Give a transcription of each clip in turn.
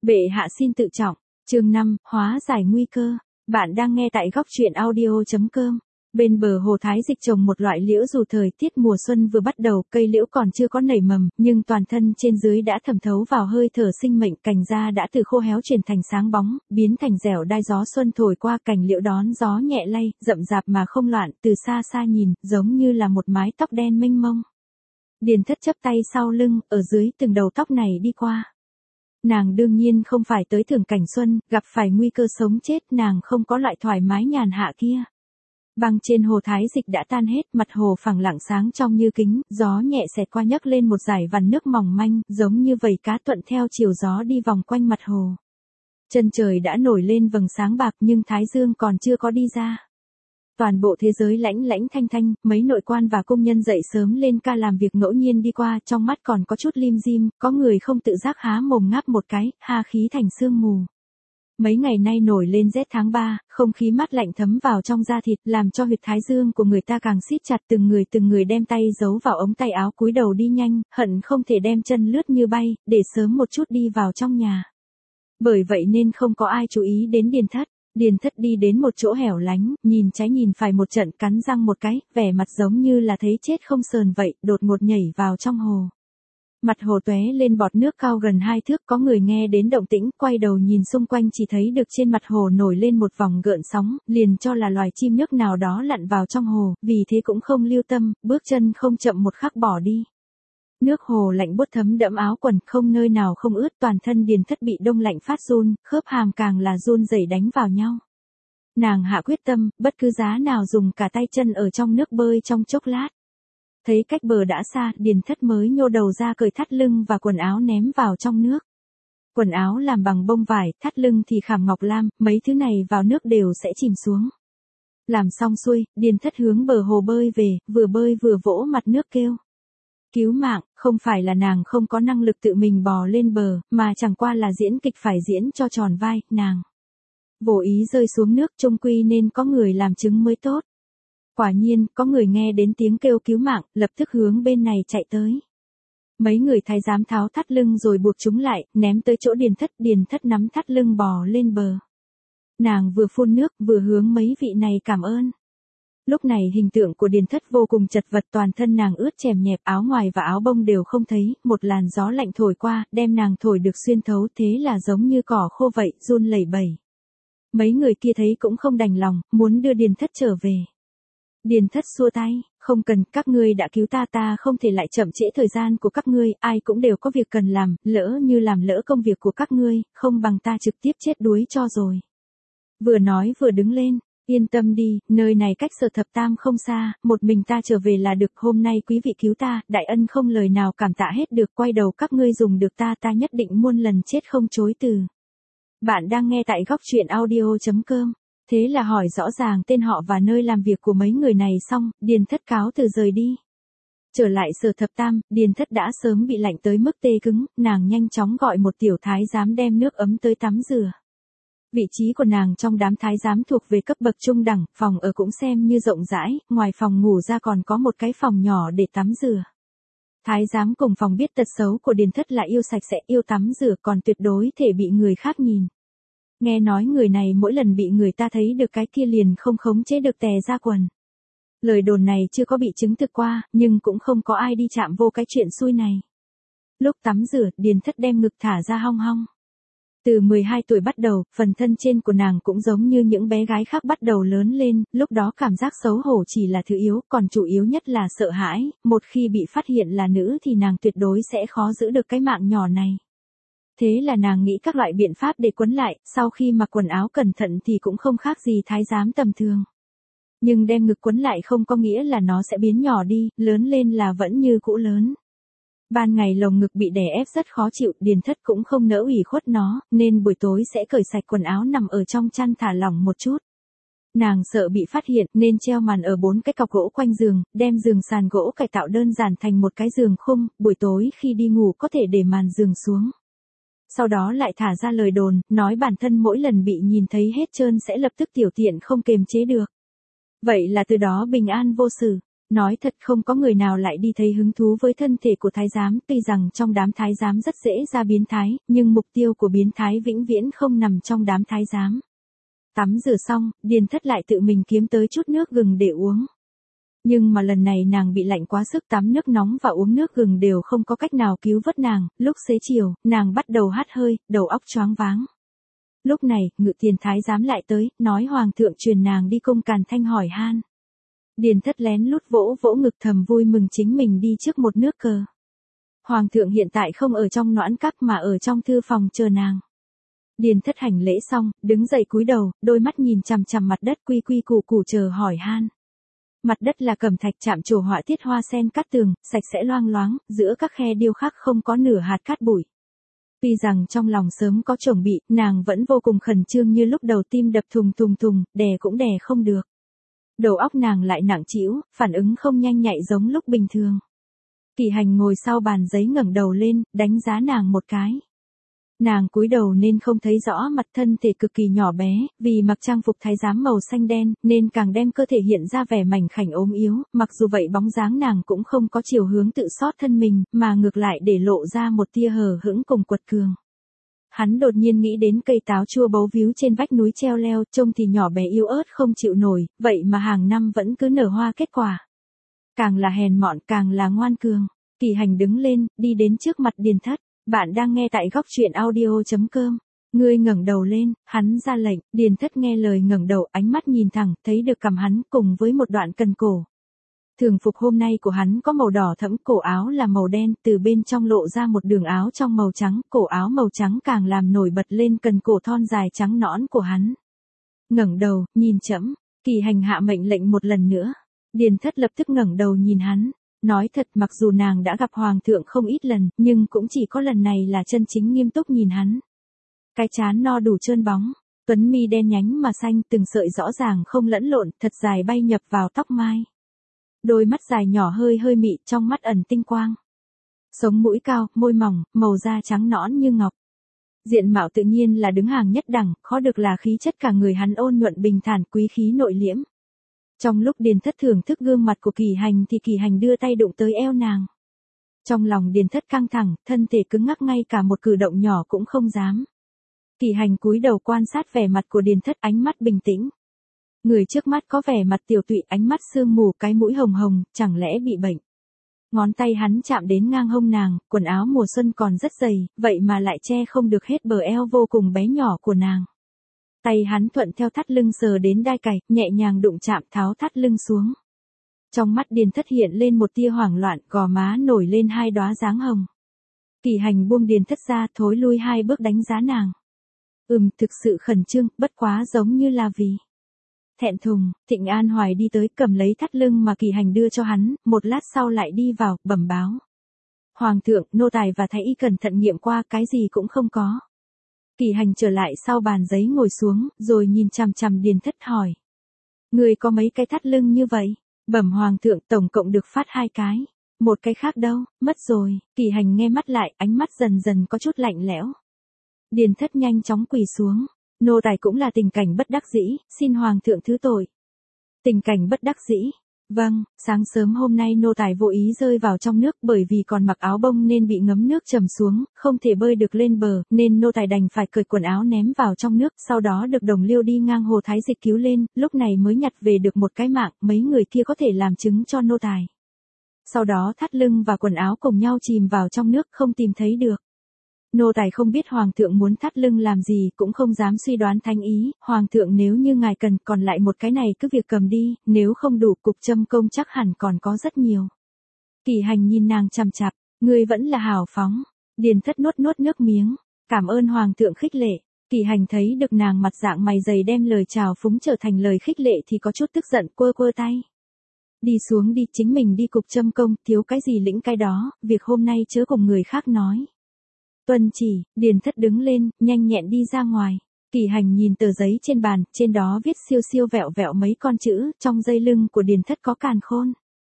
Bệ hạ xin tự trọng. Chương 5, hóa giải nguy cơ. Bạn đang nghe tại góc truyện audio.com. Bên bờ hồ Thái Dịch trồng một loại liễu dù thời tiết mùa xuân vừa bắt đầu, cây liễu còn chưa có nảy mầm, nhưng toàn thân trên dưới đã thẩm thấu vào hơi thở sinh mệnh, cành da đã từ khô héo chuyển thành sáng bóng, biến thành dẻo đai, gió xuân thổi qua cành liễu đón gió nhẹ lay, rậm rạp mà không loạn, từ xa xa nhìn, giống như là một mái tóc đen mênh mông. Điền Thất chắp tay sau lưng, ở dưới từng đầu tóc này đi qua. Nàng đương nhiên không phải tới thưởng cảnh xuân, gặp phải nguy cơ sống chết, nàng không có loại thoải mái nhàn hạ kia. Băng trên hồ Thái Dịch đã tan hết, mặt hồ phẳng lặng sáng trong như kính, gió nhẹ xẹt qua nhấc lên một dải vằn nước mỏng manh, giống như vầy cá thuận theo chiều gió đi vòng quanh mặt hồ. Chân trời đã nổi lên vầng sáng bạc nhưng Thái Dương còn chưa có đi ra. Toàn bộ thế giới lãnh lãnh thanh thanh, mấy nội quan và công nhân dậy sớm lên ca làm việc ngẫu nhiên đi qua, trong mắt còn có chút lim dim, có người không tự giác há mồm ngáp một cái, ha khí thành sương mù. Mấy ngày nay nổi lên rét tháng 3, không khí mát lạnh thấm vào trong da thịt, làm cho huyệt thái dương của người ta càng siết chặt, từng người đem tay giấu vào ống tay áo cúi đầu đi nhanh, hận không thể đem chân lướt như bay, để sớm một chút đi vào trong nhà. Bởi vậy nên không có ai chú ý đến Điền Thất. Điền Thất đi đến một chỗ hẻo lánh, nhìn trái nhìn phải một trận, cắn răng một cái, vẻ mặt giống như là thấy chết không sờn vậy, đột ngột nhảy vào trong hồ. Mặt hồ tóe lên bọt nước cao gần 2 thước, có người nghe đến động tĩnh, quay đầu nhìn xung quanh chỉ thấy được trên mặt hồ nổi lên một vòng gợn sóng, liền cho là loài chim nước nào đó lặn vào trong hồ, vì thế cũng không lưu tâm, bước chân không chậm một khắc bỏ đi. Nước hồ lạnh buốt thấm đẫm áo quần, không nơi nào không ướt, toàn thân Điền Thất bị đông lạnh phát run, khớp hàm càng là run rẩy đánh vào nhau. Nàng hạ quyết tâm, bất cứ giá nào dùng cả tay chân ở trong nước bơi trong chốc lát. Thấy cách bờ đã xa, Điền Thất mới nhô đầu ra cởi thắt lưng và quần áo ném vào trong nước. Quần áo làm bằng bông vải, thắt lưng thì khảm ngọc lam, mấy thứ này vào nước đều sẽ chìm xuống. Làm xong xuôi, Điền Thất hướng bờ hồ bơi về, vừa bơi vừa vỗ mặt nước kêu. Cứu mạng, không phải là nàng không có năng lực tự mình bò lên bờ, mà chẳng qua là diễn kịch phải diễn cho tròn vai, nàng vô ý rơi xuống nước, chung quy nên có người làm chứng mới tốt. Quả nhiên, có người nghe đến tiếng kêu cứu mạng, lập tức hướng bên này chạy tới. Mấy người thái giám tháo thắt lưng rồi buộc chúng lại, ném tới chỗ Điền Thất nắm thắt lưng bò lên bờ. Nàng vừa phun nước, vừa hướng mấy vị này cảm ơn. Lúc này hình tượng của Điền Thất vô cùng chật vật, toàn thân nàng ướt chèm nhẹp, áo ngoài và áo bông đều không thấy, một làn gió lạnh thổi qua, đem nàng thổi được xuyên thấu, thế là giống như cỏ khô vậy, run lẩy bẩy. Mấy người kia thấy cũng không đành lòng, muốn đưa Điền Thất trở về. Điền Thất xua tay, không cần, các ngươi đã cứu ta không thể lại chậm trễ thời gian của các ngươi, ai cũng đều có việc cần làm, lỡ như làm lỡ công việc của các ngươi, không bằng ta trực tiếp chết đuối cho rồi. Vừa nói vừa đứng lên. Yên tâm đi, nơi này cách Sở Thập Tam không xa, một mình ta trở về là được, hôm nay quý vị cứu ta, đại ân không lời nào cảm tạ hết được, quay đầu các ngươi dùng được ta nhất định muôn lần chết không chối từ. Bạn đang nghe tại góc truyện audio.com. Thế là hỏi rõ ràng tên họ và nơi làm việc của mấy người này xong, Điền Thất cáo từ rời đi. Trở lại Sở Thập Tam, Điền Thất đã sớm bị lạnh tới mức tê cứng, nàng nhanh chóng gọi một tiểu thái giám đem nước ấm tới tắm rửa. Vị trí của nàng trong đám thái giám thuộc về cấp bậc trung đẳng, phòng ở cũng xem như rộng rãi, ngoài phòng ngủ ra còn có một cái phòng nhỏ để tắm rửa. Thái giám cùng phòng biết tật xấu của Điền Thất là yêu sạch sẽ, yêu tắm rửa, còn tuyệt đối thể bị người khác nhìn. Nghe nói người này mỗi lần bị người ta thấy được cái kia liền không khống chế được tè ra quần. Lời đồn này chưa có bị chứng thực qua, nhưng cũng không có ai đi chạm vô cái chuyện xui này. Lúc tắm rửa, Điền Thất đem ngực thả ra hong hong. Từ 12 tuổi bắt đầu, phần thân trên của nàng cũng giống như những bé gái khác bắt đầu lớn lên, lúc đó cảm giác xấu hổ chỉ là thứ yếu, còn chủ yếu nhất là sợ hãi, một khi bị phát hiện là nữ thì nàng tuyệt đối sẽ khó giữ được cái mạng nhỏ này. Thế là nàng nghĩ các loại biện pháp để quấn lại, sau khi mặc quần áo cẩn thận thì cũng không khác gì thái giám tầm thường. Nhưng đem ngực quấn lại không có nghĩa là nó sẽ biến nhỏ đi, lớn lên là vẫn như cũ lớn. Ban ngày lồng ngực bị đè ép rất khó chịu, Điền Thất cũng không nỡ ủy khuất nó, nên buổi tối sẽ cởi sạch quần áo nằm ở trong chăn thả lỏng một chút. Nàng sợ bị phát hiện nên treo màn ở 4 cái cọc gỗ quanh giường, đem giường sàn gỗ cải tạo đơn giản thành một cái giường khung, buổi tối khi đi ngủ có thể để màn giường xuống. Sau đó lại thả ra lời đồn, nói bản thân mỗi lần bị nhìn thấy hết trơn sẽ lập tức tiểu tiện không kềm chế được. Vậy là từ đó bình an vô sự. Nói thật không có người nào lại đi thấy hứng thú với thân thể của thái giám, tuy rằng trong đám thái giám rất dễ ra biến thái, nhưng mục tiêu của biến thái vĩnh viễn không nằm trong đám thái giám. Tắm rửa xong, Điền Thất lại tự mình kiếm tới chút nước gừng để uống. Nhưng mà lần này nàng bị lạnh quá sức, tắm nước nóng và uống nước gừng đều không có cách nào cứu vớt nàng, lúc xế chiều, nàng bắt đầu hắt hơi, đầu óc choáng váng. Lúc này, Ngự Tiền thái giám lại tới, nói hoàng thượng truyền nàng đi cung Càn Thanh hỏi han. Điền Thất lén lút vỗ vỗ ngực thầm vui mừng chính mình đi trước một nước cờ. Hoàng thượng hiện tại không ở trong noãn các mà ở trong thư phòng chờ nàng. Điền Thất hành lễ xong, đứng dậy cúi đầu, đôi mắt nhìn chằm chằm mặt đất quy quy củ củ chờ hỏi han. Mặt đất là cẩm thạch chạm trổ họa tiết hoa sen cát tường, sạch sẽ loang loáng, giữa các khe điêu khắc không có nửa hạt cát bụi. Tuy rằng trong lòng sớm có chuẩn bị, nàng vẫn vô cùng khẩn trương như lúc đầu tim đập thùng thùng thùng, đè cũng đè không được. Đầu óc nàng lại nặng trĩu, phản ứng không nhanh nhạy giống lúc bình thường. Kỳ Hành ngồi sau bàn giấy ngẩng đầu lên, đánh giá nàng một cái. Nàng cúi đầu nên không thấy rõ mặt, thân thể cực kỳ nhỏ bé, vì mặc trang phục thái giám màu xanh đen, nên càng đem cơ thể hiện ra vẻ mảnh khảnh ốm yếu, mặc dù vậy bóng dáng nàng cũng không có chiều hướng tự sót thân mình, mà ngược lại để lộ ra một tia hờ hững cùng quật cường. Hắn đột nhiên nghĩ đến cây táo chua bấu víu trên vách núi treo leo, trông thì nhỏ bé yếu ớt không chịu nổi, vậy mà hàng năm vẫn cứ nở hoa kết quả. Càng là hèn mọn càng là ngoan cường. Kỳ Hành đứng lên, đi đến trước mặt Điền Thất. Bạn đang nghe tại góc truyện audio.com. Ngươi ngẩng đầu lên, hắn ra lệnh, Điền Thất nghe lời ngẩng đầu, ánh mắt nhìn thẳng, thấy được cằm hắn cùng với một đoạn cần cổ. Thường phục hôm nay của hắn có màu đỏ thẫm, cổ áo là màu đen, từ bên trong lộ ra một đường áo trong màu trắng, cổ áo màu trắng càng làm nổi bật lên cần cổ thon dài trắng nõn của hắn. Ngẩng đầu, nhìn chẫm, Kỳ Hành hạ mệnh lệnh một lần nữa. Điền Thất lập tức ngẩng đầu nhìn hắn. Nói thật, mặc dù nàng đã gặp hoàng thượng không ít lần, nhưng cũng chỉ có lần này là chân chính nghiêm túc nhìn hắn. Cái trán no đủ trơn bóng, tuấn mi đen nhánh mà xanh, từng sợi rõ ràng không lẫn lộn, thật dài bay nhập vào tóc mai. Đôi mắt dài nhỏ hơi hơi mị, trong mắt ẩn tinh quang. Sống mũi cao, môi mỏng, màu da trắng nõn như ngọc. Diện mạo tự nhiên là đứng hàng nhất đẳng, khó được là khí chất cả người hắn ôn nhuận bình thản, quý khí nội liễm. Trong lúc Điền Thất thưởng thức gương mặt của Kỳ Hành thì Kỳ Hành đưa tay đụng tới eo nàng. Trong lòng Điền Thất căng thẳng, thân thể cứng ngắc, ngay cả một cử động nhỏ cũng không dám. Kỳ Hành cúi đầu quan sát vẻ mặt của Điền Thất, ánh mắt bình tĩnh. Người trước mắt có vẻ mặt tiểu tụy, ánh mắt sương mù, cái mũi hồng hồng, chẳng lẽ bị bệnh. Ngón tay hắn chạm đến ngang hông nàng, quần áo mùa xuân còn rất dày, vậy mà lại che không được hết bờ eo vô cùng bé nhỏ của nàng. Tay hắn thuận theo thắt lưng sờ đến đai cày, nhẹ nhàng đụng chạm, tháo thắt lưng xuống. Trong mắt Điền Thất hiện lên một tia hoảng loạn, gò má nổi lên hai đóa dáng hồng. Kỳ Hành buông Điền Thất ra, thối lui hai bước đánh giá nàng. Thực sự khẩn trương, bất quá giống như là vì thẹn thùng. Thịnh An Hoài đi tới, cầm lấy thắt lưng mà Kỳ Hành đưa cho hắn, một lát sau lại đi vào, bẩm báo. Hoàng thượng, nô tài và thái y cẩn thận nghiệm qua, cái gì cũng không có. Kỳ Hành trở lại sau bàn giấy ngồi xuống, rồi nhìn chằm chằm Điền Thất hỏi. Người có mấy cái thắt lưng như vậy? Bẩm hoàng thượng, tổng cộng được phát 2 cái. Một cái khác đâu, mất rồi. Kỳ Hành nghe mắt lại, ánh mắt dần dần có chút lạnh lẽo. Điền Thất nhanh chóng quỳ xuống. Nô tài cũng là tình cảnh bất đắc dĩ, xin hoàng thượng thứ tội. Tình cảnh bất đắc dĩ. Vâng, sáng sớm hôm nay nô tài vô ý rơi vào trong nước, bởi vì còn mặc áo bông nên bị ngấm nước trầm xuống, không thể bơi được lên bờ, nên nô tài đành phải cởi quần áo ném vào trong nước, sau đó được đồng liêu đi ngang hồ Thái Dịch cứu lên, lúc này mới nhặt về được một cái mạng, mấy người kia có thể làm chứng cho nô tài. Sau đó thắt lưng và quần áo cùng nhau chìm vào trong nước, không tìm thấy được. Nô tài không biết hoàng thượng muốn thắt lưng làm gì, cũng không dám suy đoán thánh ý, hoàng thượng nếu như ngài cần, còn lại một cái này cứ việc cầm đi, nếu không đủ cục châm công chắc hẳn còn có rất nhiều. Kỳ Hành nhìn nàng chằm chằm, ngươi vẫn là hào phóng. Điền Thất nuốt nước miếng, cảm ơn hoàng thượng khích lệ. Kỳ Hành thấy được nàng mặt dạng mày dày đem lời chào phúng trở thành lời khích lệ thì có chút tức giận, quơ tay. Đi xuống đi, chính mình đi cục châm công, thiếu cái gì lĩnh cái đó, việc hôm nay chớ cùng người khác nói. Tuân chỉ, Điền Thất đứng lên, nhanh nhẹn đi ra ngoài. Kỳ Hành nhìn tờ giấy trên bàn, trên đó viết siêu siêu vẹo vẹo mấy con chữ, trong dây lưng của Điền Thất có càn khôn.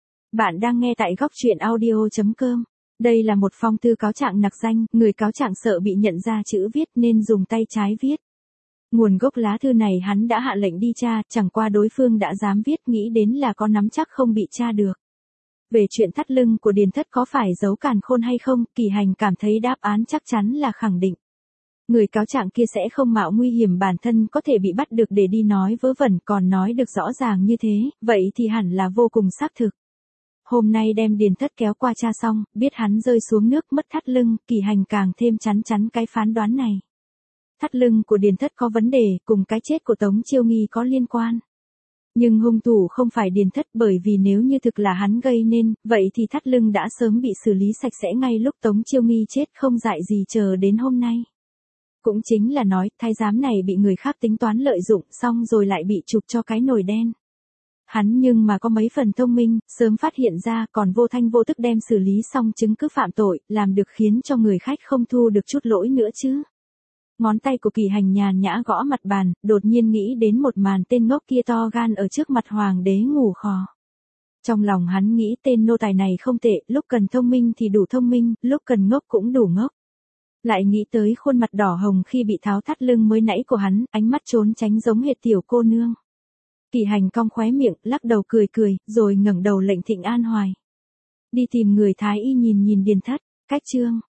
Bạn đang nghe tại góc truyện audio.com. Đây là một phong thư cáo trạng nặc danh, người cáo trạng sợ bị nhận ra chữ viết nên dùng tay trái viết. Nguồn gốc lá thư này hắn đã hạ lệnh đi tra, chẳng qua đối phương đã dám viết, nghĩ đến là có nắm chắc không bị tra được. Về chuyện thắt lưng của Điền Thất có phải giấu càn khôn hay không, Kỳ Hành cảm thấy đáp án chắc chắn là khẳng định. Người cáo trạng kia sẽ không mạo nguy hiểm bản thân có thể bị bắt được để đi nói vớ vẩn, còn nói được rõ ràng như thế, vậy thì hẳn là vô cùng xác thực. Hôm nay đem Điền Thất kéo qua tra xong, biết hắn rơi xuống nước mất thắt lưng, Kỳ Hành càng thêm chắn chắn cái phán đoán này. Thắt lưng của Điền Thất có vấn đề, cùng cái chết của Tống Chiêu Nghi có liên quan. Nhưng hung thủ không phải Điền Thất, bởi vì nếu như thực là hắn gây nên, vậy thì thắt lưng đã sớm bị xử lý sạch sẽ ngay lúc Tống Chiêu Nghi chết, không dại gì chờ đến hôm nay. Cũng chính là nói, thái giám này bị người khác tính toán lợi dụng xong rồi lại bị chụp cho cái nồi đen. Hắn nhưng mà có mấy phần thông minh, sớm phát hiện ra, còn vô thanh vô tức đem xử lý xong chứng cứ phạm tội, làm được khiến cho người khách không thu được chút lỗi nữa chứ. Ngón tay của Kỳ Hành nhàn nhã gõ mặt bàn, đột nhiên nghĩ đến một màn tên ngốc kia to gan ở trước mặt hoàng đế ngủ khò. Trong lòng hắn nghĩ tên nô tài này không tệ, lúc cần thông minh thì đủ thông minh, lúc cần ngốc cũng đủ ngốc. Lại nghĩ tới khuôn mặt đỏ hồng khi bị tháo thắt lưng mới nãy của hắn, ánh mắt trốn tránh giống hệt tiểu cô nương. Kỳ Hành cong khóe miệng, lắc đầu cười cười, rồi ngẩng đầu lệnh Thịnh An Hoài. Đi tìm người thái y nhìn Điền Thất, cách chương.